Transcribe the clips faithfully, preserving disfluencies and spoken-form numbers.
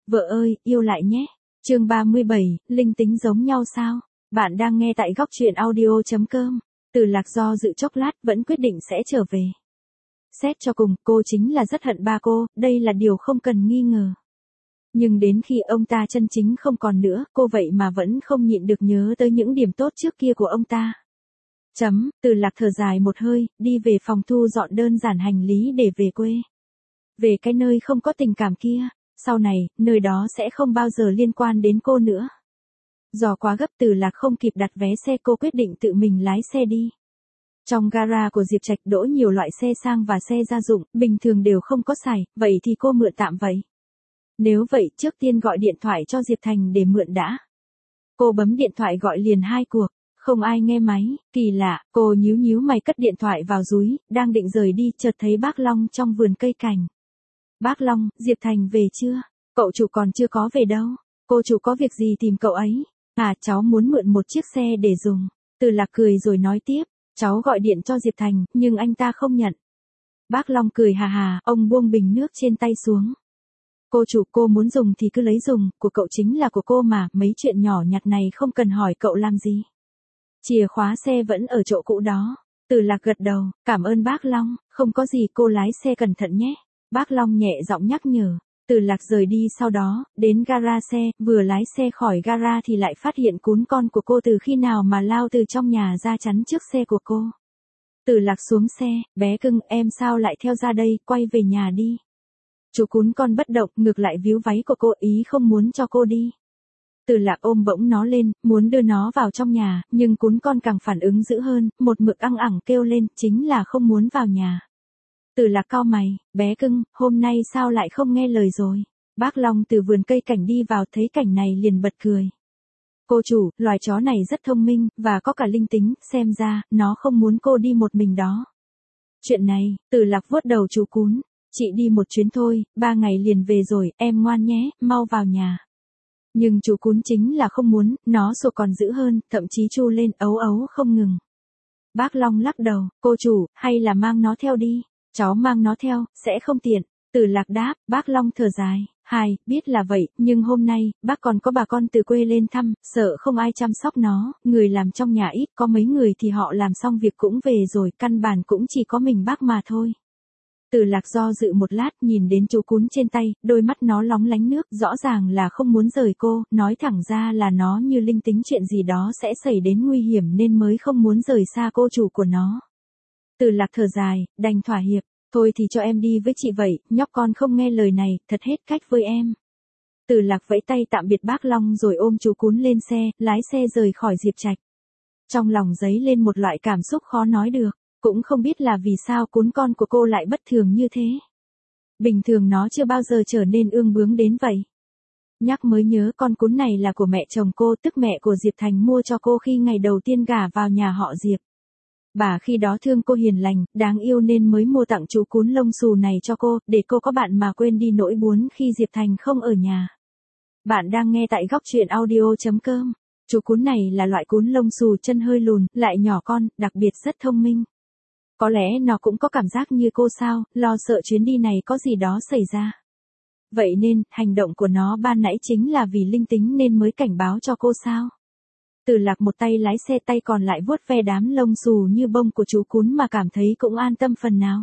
Vợ ơi, yêu lại nhé. Chương ba mươi bảy, linh tính giống nhau sao? Bạn đang nghe tại góc truyện audio chấm com. Từ Lạc do dự chốc lát vẫn quyết định sẽ trở về. Xét cho cùng, cô chính là rất hận ba cô, đây là điều không cần nghi ngờ. Nhưng đến khi ông ta chân chính không còn nữa, cô vậy mà vẫn không nhịn được nhớ tới những điểm tốt trước kia của ông ta. Chấm, Từ Lạc thở dài một hơi, đi về phòng thu dọn đơn giản hành lý để về quê. Về cái nơi không có tình cảm kia, sau này, nơi đó sẽ không bao giờ liên quan đến cô nữa. Do quá gấp Từ Lạc không kịp đặt vé xe, cô quyết định tự mình lái xe đi. Trong gara của Diệp Trạch đỗ nhiều loại xe sang và xe gia dụng, bình thường đều không có xài, vậy thì cô mượn tạm vậy. Nếu vậy, trước tiên gọi điện thoại cho Diệp Thành để mượn đã. Cô bấm điện thoại gọi liền hai cuộc, không ai nghe máy, kỳ lạ, cô nhíu nhíu mày cất điện thoại vào dúi, đang định rời đi, chợt thấy bác Long trong vườn cây cảnh. Bác Long, Diệp Thành về chưa? Cậu chủ còn chưa có về đâu. Cô chủ có việc gì tìm cậu ấy? À, cháu muốn mượn một chiếc xe để dùng. Từ Lạc cười rồi nói tiếp, cháu gọi điện cho Diệp Thành, nhưng anh ta không nhận. Bác Long cười hà hà, ông buông bình nước trên tay xuống. Cô chủ, cô muốn dùng thì cứ lấy dùng, của cậu chính là của cô mà, mấy chuyện nhỏ nhặt này không cần hỏi cậu làm gì. Chìa khóa xe vẫn ở chỗ cũ đó. Từ Lạc gật đầu, cảm ơn bác Long, không có gì, cô lái xe cẩn thận nhé. Bác Long nhẹ giọng nhắc nhở. Từ Lạc rời đi, sau đó, đến gara xe, vừa lái xe khỏi gara thì lại phát hiện cún con của cô từ khi nào mà lao từ trong nhà ra chắn trước xe của cô. Từ Lạc xuống xe, bé cưng, em sao lại theo ra đây, quay về nhà đi. Chú cún con bất động, ngược lại víu váy của cô, ý không muốn cho cô đi. Từ Lạc ôm bỗng nó lên, muốn đưa nó vào trong nhà, nhưng cún con càng phản ứng dữ hơn, một mực ăng ẳng kêu lên, chính là không muốn vào nhà. Từ Lạc cau mày, bé cưng, hôm nay sao lại không nghe lời rồi. Bác Long từ vườn cây cảnh đi vào, thấy cảnh này liền bật cười. Cô chủ, loài chó này rất thông minh, và có cả linh tính, xem ra, nó không muốn cô đi một mình đó. Chuyện này, Từ Lạc vuốt đầu chú cún, chị đi một chuyến thôi, ba ngày liền về rồi, em ngoan nhé, mau vào nhà. Nhưng chú cún chính là không muốn, nó sủa còn dữ hơn, thậm chí chu lên ấu ấu không ngừng. Bác Long lắc đầu, cô chủ, hay là mang nó theo đi. Cháu mang nó theo, sẽ không tiện. Từ Lạc đáp, bác Long thở dài, hai, biết là vậy, nhưng hôm nay, bác còn có bà con từ quê lên thăm, sợ không ai chăm sóc nó, người làm trong nhà ít, có mấy người thì họ làm xong việc cũng về rồi, căn bản cũng chỉ có mình bác mà thôi. Từ Lạc do dự một lát, nhìn đến chú cún trên tay, đôi mắt nó lóng lánh nước, rõ ràng là không muốn rời cô, nói thẳng ra là nó như linh tính chuyện gì đó sẽ xảy đến nguy hiểm nên mới không muốn rời xa cô chủ của nó. Từ Lạc thở dài, đành thỏa hiệp, thôi thì cho em đi với chị vậy, nhóc con không nghe lời này, thật hết cách với em. Từ Lạc vẫy tay tạm biệt bác Long rồi ôm chú cún lên xe, lái xe rời khỏi Diệp Trạch. Trong lòng dấy lên một loại cảm xúc khó nói được, cũng không biết là vì sao cún con của cô lại bất thường như thế. Bình thường nó chưa bao giờ trở nên ương bướng đến vậy. Nhắc mới nhớ con cún này là của mẹ chồng cô, tức mẹ của Diệp Thành mua cho cô khi ngày đầu tiên gả vào nhà họ Diệp. Bà khi đó thương cô hiền lành, đáng yêu nên mới mua tặng chú cún lông xù này cho cô, để cô có bạn mà quên đi nỗi buồn khi Diệp Thành không ở nhà. Bạn đang nghe tại góc truyện audio chấm com. Chú cún này là loại cún lông xù chân hơi lùn, lại nhỏ con, đặc biệt rất thông minh. Có lẽ nó cũng có cảm giác như cô sao, lo sợ chuyến đi này có gì đó xảy ra. Vậy nên, hành động của nó ban nãy chính là vì linh tính nên mới cảnh báo cho cô sao. Từ Lạc một tay lái xe, tay còn lại vuốt ve đám lông xù như bông của chú cún mà cảm thấy cũng an tâm phần nào.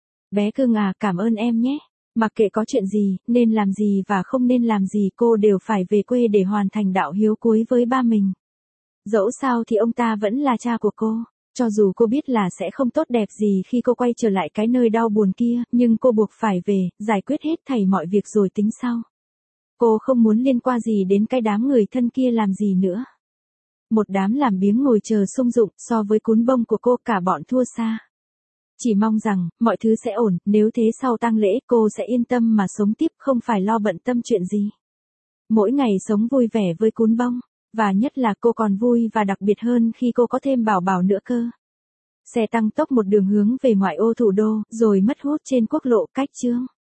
Bé cưng à, cảm ơn em nhé. Mặc kệ có chuyện gì, nên làm gì và không nên làm gì, cô đều phải về quê để hoàn thành đạo hiếu cuối với ba mình. Dẫu sao thì ông ta vẫn là cha của cô. Cho dù cô biết là sẽ không tốt đẹp gì khi cô quay trở lại cái nơi đau buồn kia, nhưng cô buộc phải về, giải quyết hết thảy mọi việc rồi tính sau. Cô không muốn liên quan gì đến cái đám người thân kia làm gì nữa. Một đám làm biếng ngồi chờ sung dụng, so với cún bông của cô cả bọn thua xa. Chỉ mong rằng, mọi thứ sẽ ổn, nếu thế sau tang lễ cô sẽ yên tâm mà sống tiếp, không phải lo bận tâm chuyện gì. Mỗi ngày sống vui vẻ với cún bông, và nhất là cô còn vui và đặc biệt hơn khi cô có thêm bảo bảo nữa cơ. Xe tăng tốc một đường hướng về ngoại ô thủ đô, rồi mất hút trên quốc lộ Cách Chương.